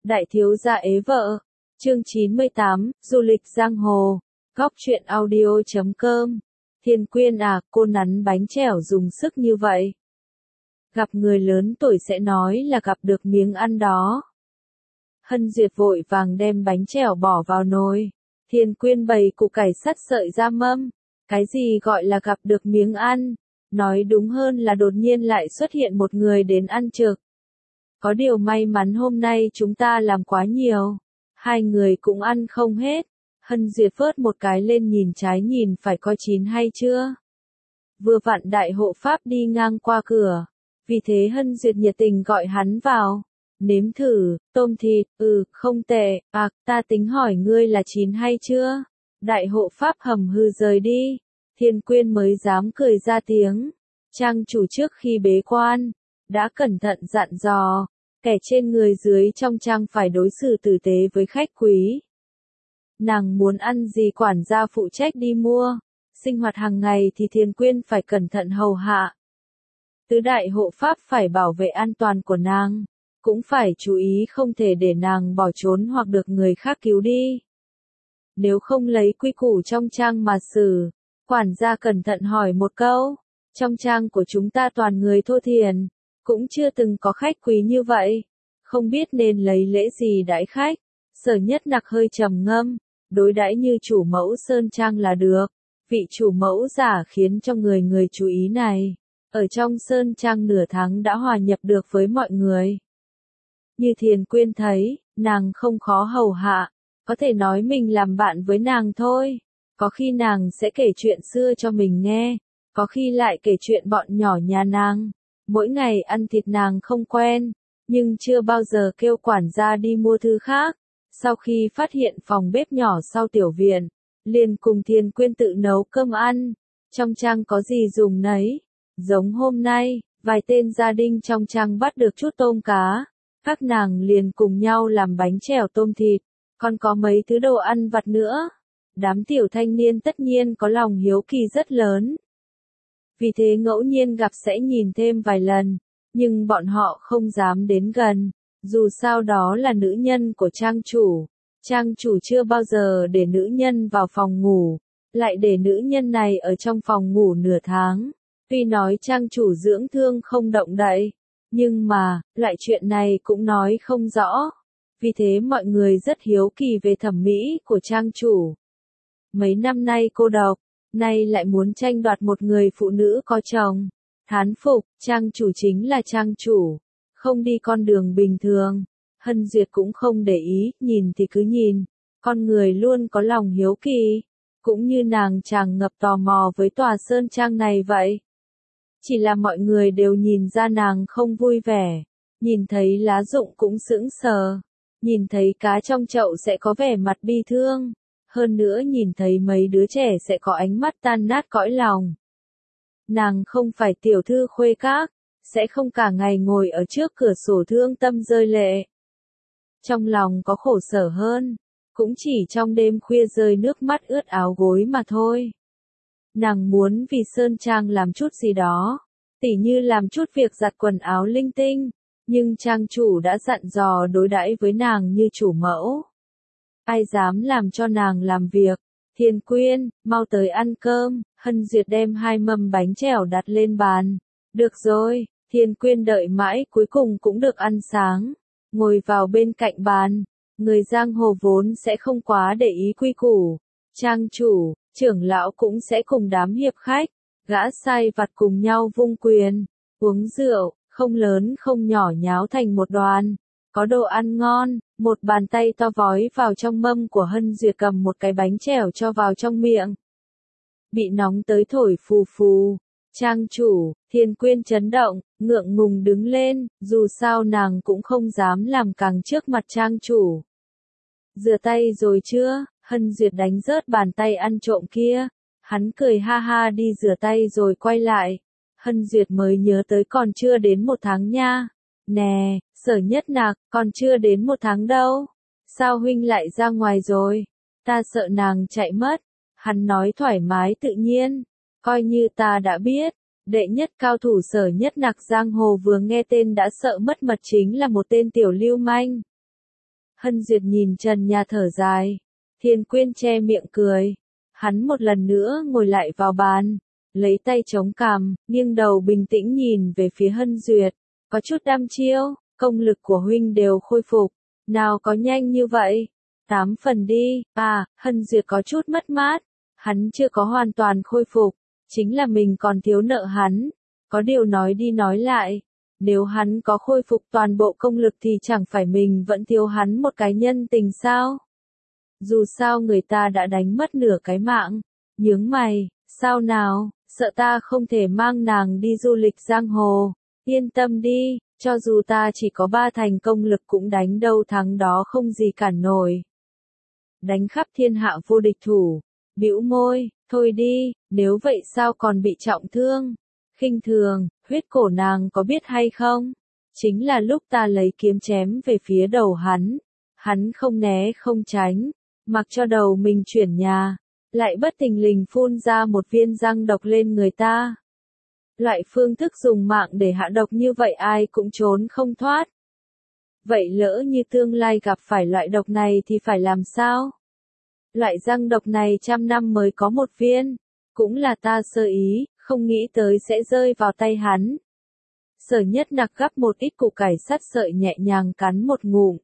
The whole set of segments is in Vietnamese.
Đại thiếu gia ế vợ. Chương 98, du lịch giang hồ. Góc truyện audio.com. Thiên Quyên à, cô nắn bánh chèo dùng sức như vậy. Gặp người lớn tuổi sẽ nói là gặp được miếng ăn đó. Hân Duyệt vội vàng đem bánh chèo bỏ vào nồi. Thiên Quyên bày củ cải sắt sợi ra mâm. Cái gì gọi là gặp được miếng ăn? Nói đúng hơn là đột nhiên lại xuất hiện một người đến ăn trực. Có điều may mắn hôm nay chúng ta làm quá nhiều. Hai người cũng ăn không hết. Hân Duyệt vớt một cái lên nhìn trái nhìn phải coi chín hay chưa. Vừa vặn đại hộ pháp đi ngang qua cửa. Vì thế Hân Duyệt nhiệt tình gọi hắn vào. Nếm thử, tôm thịt, không tệ, ta tính hỏi ngươi là chín hay chưa? Đại hộ pháp hầm hừ rời đi. Thiên Quyên mới dám cười ra tiếng. Trang chủ trước khi bế quan, đã cẩn thận dặn dò, kẻ trên người dưới trong trang phải đối xử tử tế với khách quý. Nàng muốn ăn gì quản gia phụ trách đi mua, sinh hoạt hàng ngày thì Thiên Quyên phải cẩn thận hầu hạ. Tứ đại hộ pháp phải bảo vệ an toàn của nàng, cũng phải chú ý không thể để nàng bỏ trốn hoặc được người khác cứu đi. Nếu không lấy quy củ trong trang mà xử, quản gia cẩn thận hỏi một câu, trong trang của chúng ta toàn người thô thiển, cũng chưa từng có khách quý như vậy, không biết nên lấy lễ gì đãi khách. Sở Nhất Nặc hơi trầm ngâm, đối đãi như chủ mẫu sơn trang là được. Vị chủ mẫu giả khiến cho người chú ý này, ở trong sơn trang nửa tháng đã hòa nhập được với mọi người. Như Thiên Quyên thấy, nàng không khó hầu hạ, có thể nói mình làm bạn với nàng thôi. Có khi nàng sẽ kể chuyện xưa cho mình nghe, có khi lại kể chuyện bọn nhỏ nhà nàng. Mỗi ngày ăn thịt nàng không quen, nhưng chưa bao giờ kêu quản gia đi mua thứ khác. Sau khi phát hiện phòng bếp nhỏ sau tiểu viện, liền cùng Thiên Quyên tự nấu cơm ăn. Trong trang có gì dùng nấy. Giống hôm nay, vài tên gia đình trong trang bắt được chút tôm cá. Các nàng liền cùng nhau làm bánh chèo tôm thịt, còn có mấy thứ đồ ăn vặt nữa. Đám tiểu thanh niên tất nhiên có lòng hiếu kỳ rất lớn. Vì thế ngẫu nhiên gặp sẽ nhìn thêm vài lần, nhưng bọn họ không dám đến gần, dù sao đó là nữ nhân của trang chủ. Trang chủ chưa bao giờ để nữ nhân vào phòng ngủ, lại để nữ nhân này ở trong phòng ngủ nửa tháng. Tuy nói trang chủ dưỡng thương không động đậy, nhưng mà, loại chuyện này cũng nói không rõ. Vì thế mọi người rất hiếu kỳ về thẩm mỹ của trang chủ. Mấy năm nay cô độc, nay lại muốn tranh đoạt một người phụ nữ có chồng. Thán phục, trang chủ chính là trang chủ, không đi con đường bình thường. Hân Duyệt cũng không để ý, nhìn thì cứ nhìn. Con người luôn có lòng hiếu kỳ, cũng như nàng tràn ngập tò mò với tòa sơn trang này vậy. Chỉ là mọi người đều nhìn ra nàng không vui vẻ, nhìn thấy lá rụng cũng sững sờ, nhìn thấy cá trong chậu sẽ có vẻ mặt bi thương, hơn nữa nhìn thấy mấy đứa trẻ sẽ có ánh mắt tan nát cõi lòng. Nàng không phải tiểu thư khuê các, sẽ không cả ngày ngồi ở trước cửa sổ thương tâm rơi lệ. Trong lòng có khổ sở hơn, cũng chỉ trong đêm khuya rơi nước mắt ướt áo gối mà thôi. Nàng muốn vì sơn trang làm chút gì đó, tỉ như làm chút việc giặt quần áo linh tinh, nhưng trang chủ đã dặn dò đối đãi với nàng như chủ mẫu. Ai dám làm cho nàng làm việc? Thiên Quyên, mau tới ăn cơm. Hân Duyệt đem 2 mâm bánh chèo đặt lên bàn. Được rồi, Thiên Quyên đợi mãi cuối cùng cũng được ăn sáng. Ngồi vào bên cạnh bàn, người giang hồ vốn sẽ không quá để ý quy củ. Trang chủ, trưởng lão cũng sẽ cùng đám hiệp khách, gã sai vặt cùng nhau vung quyền, uống rượu, không lớn không nhỏ nháo thành một đoàn. Có đồ ăn ngon, một bàn tay to vói vào trong mâm của Hân Duyệt cầm một cái bánh chèo cho vào trong miệng. Bị nóng tới thổi phù phù. Trang chủ, Thiên Quyên chấn động, ngượng ngùng đứng lên, dù sao nàng cũng không dám làm căng trước mặt trang chủ. Rửa tay rồi chưa? Hân Duyệt đánh rớt bàn tay ăn trộm kia. Hắn cười ha ha đi rửa tay rồi quay lại. Hân Duyệt mới nhớ tới còn chưa đến 1 tháng nha. Nè, Sở Nhất Nặc, còn chưa đến 1 tháng đâu. Sao huynh lại ra ngoài rồi? Ta sợ nàng chạy mất. Hắn nói thoải mái tự nhiên. Coi như ta đã biết. Đệ nhất cao thủ Sở Nhất Nặc giang hồ vừa nghe tên đã sợ mất mật chính là một tên tiểu lưu manh. Hân Duyệt nhìn trần nhà thở dài. Thiên Quyên che miệng cười. Hắn một lần nữa ngồi lại vào bàn, lấy tay chống cằm, nghiêng đầu bình tĩnh nhìn về phía Hân Duyệt, có chút đăm chiêu, công lực của huynh đều khôi phục, nào có nhanh như vậy, 8 phần đi, Hân Duyệt có chút mất mát, hắn chưa có hoàn toàn khôi phục, chính là mình còn thiếu nợ hắn, có điều nói đi nói lại, nếu hắn có khôi phục toàn bộ công lực thì chẳng phải mình vẫn thiếu hắn một cái nhân tình sao? Dù sao người ta đã đánh mất nửa cái mạng, nhướng mày, sao nào, sợ ta không thể mang nàng đi du lịch giang hồ, yên tâm đi, cho dù ta chỉ có 3 thành công lực cũng đánh đâu thắng đó không gì cản nổi. Đánh khắp thiên hạ vô địch thủ, bĩu môi, thôi đi, nếu vậy sao còn bị trọng thương, khinh thường, huyết cổ nàng có biết hay không? Chính là lúc ta lấy kiếm chém về phía đầu hắn không né không tránh, mặc cho đầu mình chuyển nhà, lại bất thình lình phun ra một viên răng độc lên người ta. Loại phương thức dùng mạng để hạ độc như vậy ai cũng trốn không thoát. Vậy lỡ như tương lai gặp phải loại độc này thì phải làm sao? Loại răng độc này 100 năm mới có một viên, cũng là ta sơ ý, không nghĩ tới sẽ rơi vào tay hắn. Sở Nhất Nặc gắp một ít củ cải sắt sợi nhẹ nhàng cắn một ngụm.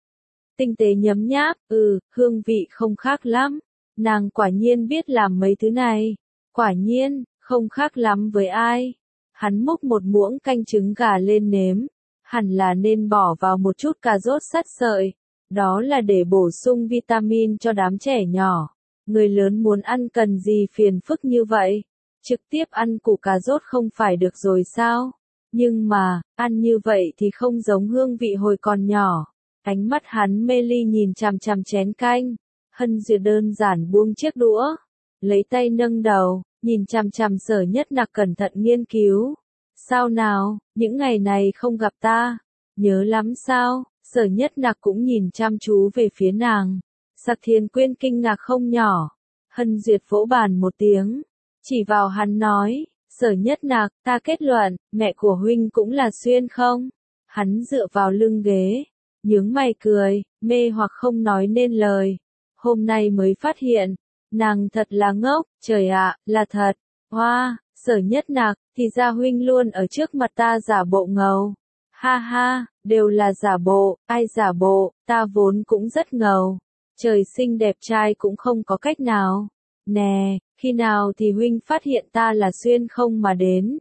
Tinh tế nhấm nháp, hương vị không khác lắm. Nàng quả nhiên biết làm mấy thứ này. Quả nhiên, không khác lắm với ai. Hắn múc một muỗng canh trứng gà lên nếm. Hẳn là nên bỏ vào một chút cà rốt sắt sợi. Đó là để bổ sung vitamin cho đám trẻ nhỏ. Người lớn muốn ăn cần gì phiền phức như vậy. Trực tiếp ăn củ cà rốt không phải được rồi sao? Nhưng mà, ăn như vậy thì không giống hương vị hồi còn nhỏ. Ánh mắt hắn mê ly nhìn chằm chằm chén canh. Hân Duyệt đơn giản buông chiếc đũa. Lấy tay nâng đầu, nhìn chằm chằm Sở Nhất Nặc cẩn thận nghiên cứu. Sao nào, những ngày này không gặp ta? Nhớ lắm sao? Sở Nhất Nặc cũng nhìn chăm chú về phía nàng. Sạc Thiên Quyên kinh ngạc không nhỏ. Hân Duyệt vỗ bàn một tiếng. Chỉ vào hắn nói. Sở Nhất Nặc, ta kết luận, mẹ của huynh cũng là xuyên không? Hắn dựa vào lưng ghế, nhướng mày cười, mê hoặc không nói nên lời. Hôm nay mới phát hiện, nàng thật là ngốc, trời ạ, là thật. Hoa, Sở Nhất Nặc, thì ra huynh luôn ở trước mặt ta giả bộ ngầu. Ha ha, đều là giả bộ, ai giả bộ, ta vốn cũng rất ngầu. Trời sinh đẹp trai cũng không có cách nào. Nè, khi nào thì huynh phát hiện ta là xuyên không mà đến?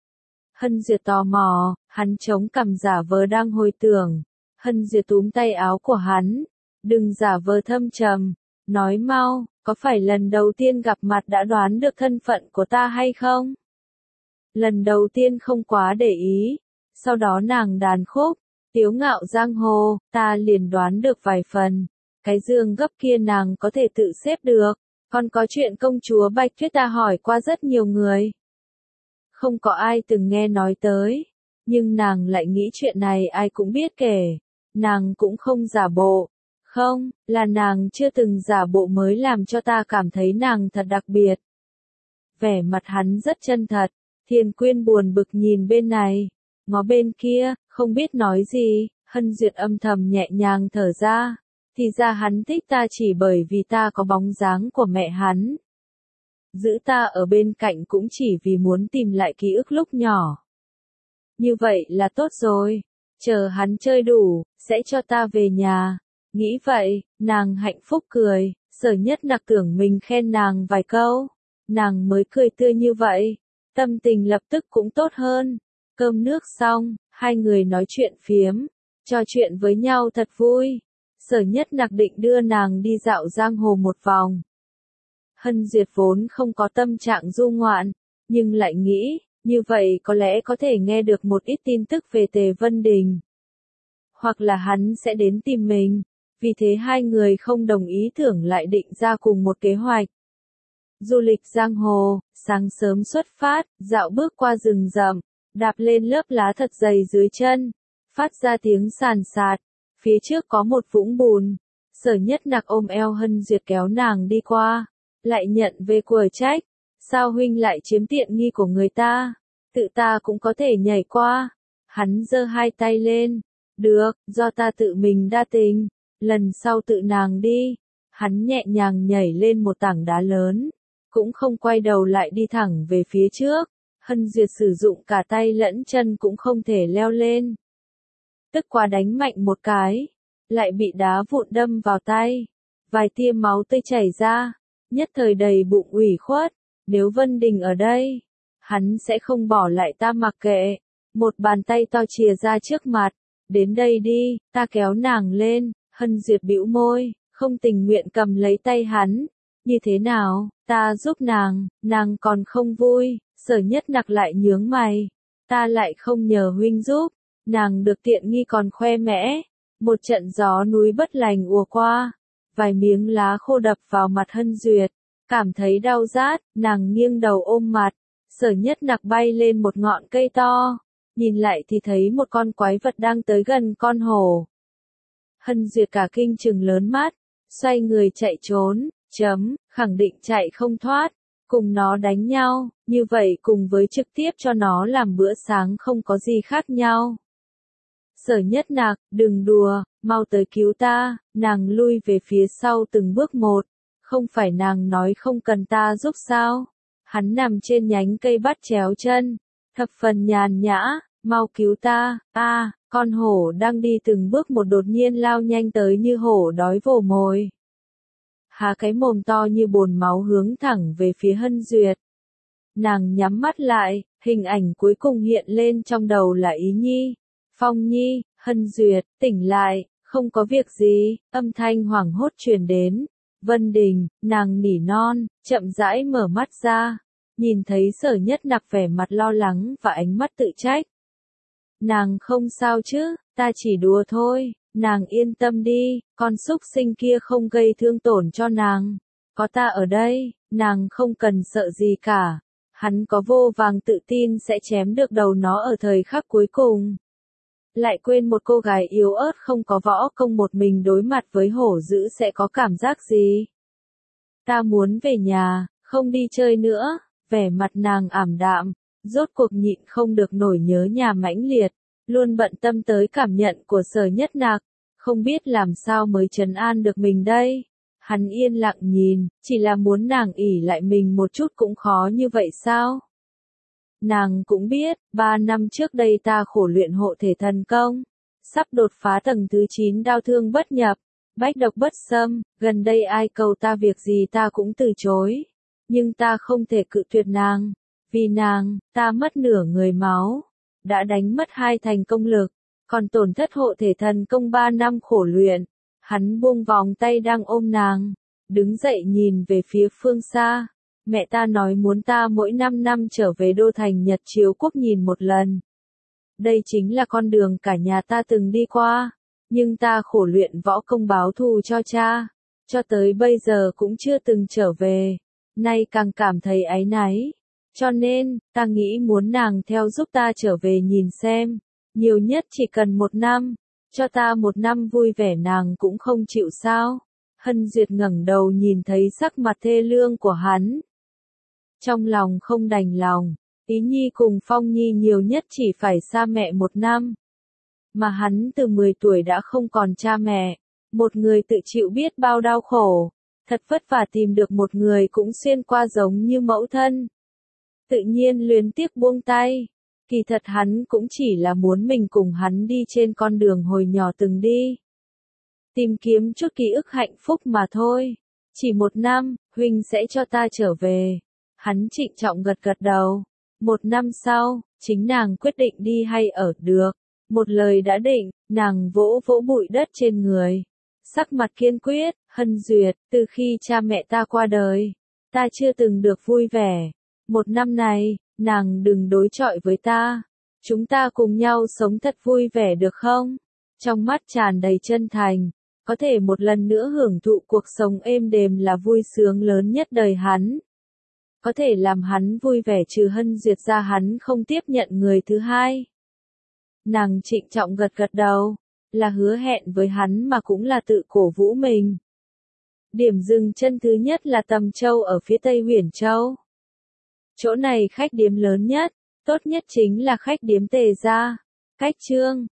Hân Duyệt tò mò, hắn chống cằm giả vờ đang hồi tưởng. Hân Duyệt túm tay áo của hắn. Đừng giả vờ thâm trầm. Nói mau, có phải lần đầu tiên gặp mặt đã đoán được thân phận của ta hay không? Lần đầu tiên không quá để ý. Sau đó nàng đàn khúc, tiếu ngạo giang hồ, ta liền đoán được vài phần. Cái giường gấp kia nàng có thể tự xếp được. Còn có chuyện công chúa Bạch Tuyết ta hỏi qua rất nhiều người. Không có ai từng nghe nói tới. Nhưng nàng lại nghĩ chuyện này ai cũng biết kể. Nàng cũng không giả bộ. Không, là nàng chưa từng giả bộ mới làm cho ta cảm thấy nàng thật đặc biệt. Vẻ mặt hắn rất chân thật. Thiên Quyên buồn bực nhìn bên này. Ngó bên kia, không biết nói gì. Hân Duyệt âm thầm nhẹ nhàng thở ra. Thì ra hắn thích ta chỉ bởi vì ta có bóng dáng của mẹ hắn. Giữ ta ở bên cạnh cũng chỉ vì muốn tìm lại ký ức lúc nhỏ. Như vậy là tốt rồi. Chờ hắn chơi đủ, sẽ cho ta về nhà. Nghĩ vậy, nàng hạnh phúc cười. Sở Nhất Nặc tưởng mình khen nàng vài câu. Nàng mới cười tươi như vậy. Tâm tình lập tức cũng tốt hơn. Cơm nước xong, hai người nói chuyện phiếm. Trò chuyện với nhau thật vui. Sở Nhất Nặc định đưa nàng đi dạo giang hồ một vòng. Hân Duyệt vốn không có tâm trạng du ngoạn, nhưng lại nghĩ, như vậy có lẽ có thể nghe được một ít tin tức về Tề Vân Đình. Hoặc là hắn sẽ đến tìm mình, vì thế hai người không đồng ý thưởng lại định ra cùng một kế hoạch. Du lịch giang hồ, sáng sớm xuất phát, dạo bước qua rừng rậm, đạp lên lớp lá thật dày dưới chân, phát ra tiếng sàn sạt. Phía trước có một vũng bùn. Sở Nhất Nặc ôm eo Hân Duyệt kéo nàng đi qua. Lại nhận về quở trách. Sao huynh lại chiếm tiện nghi của người ta? Tự ta cũng có thể nhảy qua. Hắn giơ hai tay lên. Được, do ta tự mình đa tình. lần sau tự nàng đi. Hắn nhẹ nhàng nhảy lên một tảng đá lớn, cũng không quay đầu lại đi thẳng về phía trước. Hân Duyệt sử dụng cả tay lẫn chân cũng không thể leo lên. Tức quá đánh mạnh một cái, lại bị đá vụn đâm vào tay. Vài tia máu tươi chảy ra, nhất thời đầy bụng ủy khuất. Nếu Vân Đình ở đây, hắn sẽ không bỏ lại ta mặc kệ. Một bàn tay to chìa ra trước mặt. Đến đây đi, ta kéo nàng lên. Hân Duyệt bĩu môi, không tình nguyện cầm lấy tay hắn. Như thế nào, ta giúp nàng còn không vui. Sở Nhất Nặc lại nhướng mày. Ta lại không nhờ huynh giúp. Nàng được tiện nghi còn khoe mẽ. Một trận gió núi bất lành ùa qua. Vài miếng lá khô đập vào mặt Hân Duyệt. Cảm thấy đau rát, nàng nghiêng đầu ôm mặt. Sở Nhất Nặc bay lên một ngọn cây to. Nhìn lại thì thấy một con quái vật đang tới gần con hổ. Hân Duyệt cả kinh trừng lớn mắt. Xoay người chạy trốn. Khẳng định chạy không thoát. Cùng nó đánh nhau, như vậy cùng với trực tiếp cho nó làm bữa sáng không có gì khác nhau. Sở Nhất Nặc, đừng đùa, mau tới cứu ta. Nàng lui về phía sau từng bước một. Không phải nàng nói không cần ta giúp sao? Hắn nằm trên nhánh cây bắt chéo chân, thập phần nhàn nhã, mau cứu ta. Con hổ đang đi từng bước một đột nhiên lao nhanh tới như hổ đói vồ mồi. Há cái mồm to như bồn máu hướng thẳng về phía Hân Duyệt. Nàng nhắm mắt lại, hình ảnh cuối cùng hiện lên trong đầu là Ý Nhi. Phong Nhi, Hân Duyệt, tỉnh lại, không có việc gì, âm thanh hoảng hốt truyền đến. Vân Đình, nàng nỉ non, chậm rãi mở mắt ra, nhìn thấy Sở Nhất Nặc vẻ mặt lo lắng và ánh mắt tự trách. Nàng không sao chứ, ta chỉ đùa thôi, nàng yên tâm đi, con súc sinh kia không gây thương tổn cho nàng. Có ta ở đây, nàng không cần sợ gì cả. Hắn có vô vàng tự tin sẽ chém được đầu nó ở thời khắc cuối cùng. Lại quên một cô gái yếu ớt không có võ công một mình đối mặt với hổ dữ sẽ có cảm giác gì. Ta muốn về nhà, không đi chơi nữa. Vẻ mặt nàng ảm đạm, rốt cuộc nhịn không được nổi nhớ nhà mãnh liệt, luôn bận tâm tới cảm nhận của Sở Nhất Nặc, không biết làm sao mới trấn an được mình đây. Hắn yên lặng nhìn, chỉ là muốn nàng ỷ lại mình một chút cũng khó như vậy sao? Nàng cũng biết, 3 năm trước đây ta khổ luyện hộ thể thần công, sắp đột phá tầng thứ 9 đao thương bất nhập, bách độc bất xâm, gần đây ai cầu ta việc gì ta cũng từ chối. Nhưng ta không thể cự tuyệt nàng, vì nàng, ta mất nửa người máu, đã đánh mất 2 thành công lực, còn tổn thất hộ thể thần công 3 năm khổ luyện. Hắn buông vòng tay đang ôm nàng, đứng dậy nhìn về phía phương xa. Mẹ ta nói muốn ta mỗi 5 năm trở về đô thành Nhật Chiếu Quốc nhìn một lần. Đây chính là con đường cả nhà ta từng đi qua, nhưng ta khổ luyện võ công báo thù cho cha, cho tới bây giờ cũng chưa từng trở về. Nay càng cảm thấy áy náy. Cho nên, ta nghĩ muốn nàng theo giúp ta trở về nhìn xem. Nhiều nhất chỉ cần 1 năm. Cho ta 1 năm vui vẻ nàng cũng không chịu sao. Hân Duyệt ngẩng đầu nhìn thấy sắc mặt thê lương của hắn. Trong lòng không đành lòng. Ý Nhi cùng Phong Nhi nhiều nhất chỉ phải xa mẹ 1 năm. Mà hắn từ 10 tuổi đã không còn cha mẹ. Một người tự chịu biết bao đau khổ. Thật vất vả tìm được một người cũng xuyên qua giống như mẫu thân. Tự nhiên luyến tiếc buông tay. Kỳ thật hắn cũng chỉ là muốn mình cùng hắn đi trên con đường hồi nhỏ từng đi. Tìm kiếm chút ký ức hạnh phúc mà thôi. Chỉ 1 năm, huynh sẽ cho ta trở về. Hắn trịnh trọng gật gật đầu. 1 năm sau, chính nàng quyết định đi hay ở được. Một lời đã định, nàng vỗ vỗ bụi đất trên người. Sắc mặt kiên quyết, Hân Duyệt, từ khi cha mẹ ta qua đời, ta chưa từng được vui vẻ. 1 năm này, nàng đừng đối chọi với ta. Chúng ta cùng nhau sống thật vui vẻ được không? Trong mắt tràn đầy chân thành, có thể một lần nữa hưởng thụ cuộc sống êm đềm là vui sướng lớn nhất đời hắn. Có thể làm hắn vui vẻ trừ Hân Duyệt ra hắn không tiếp nhận người thứ hai. Nàng trịnh trọng gật gật đầu, là hứa hẹn với hắn mà cũng là tự cổ vũ mình. Điểm dừng chân thứ nhất là Tầm Châu ở phía tây Huyền Châu. Chỗ này khách điếm lớn nhất, tốt nhất chính là khách điếm Tề gia. Cách Chương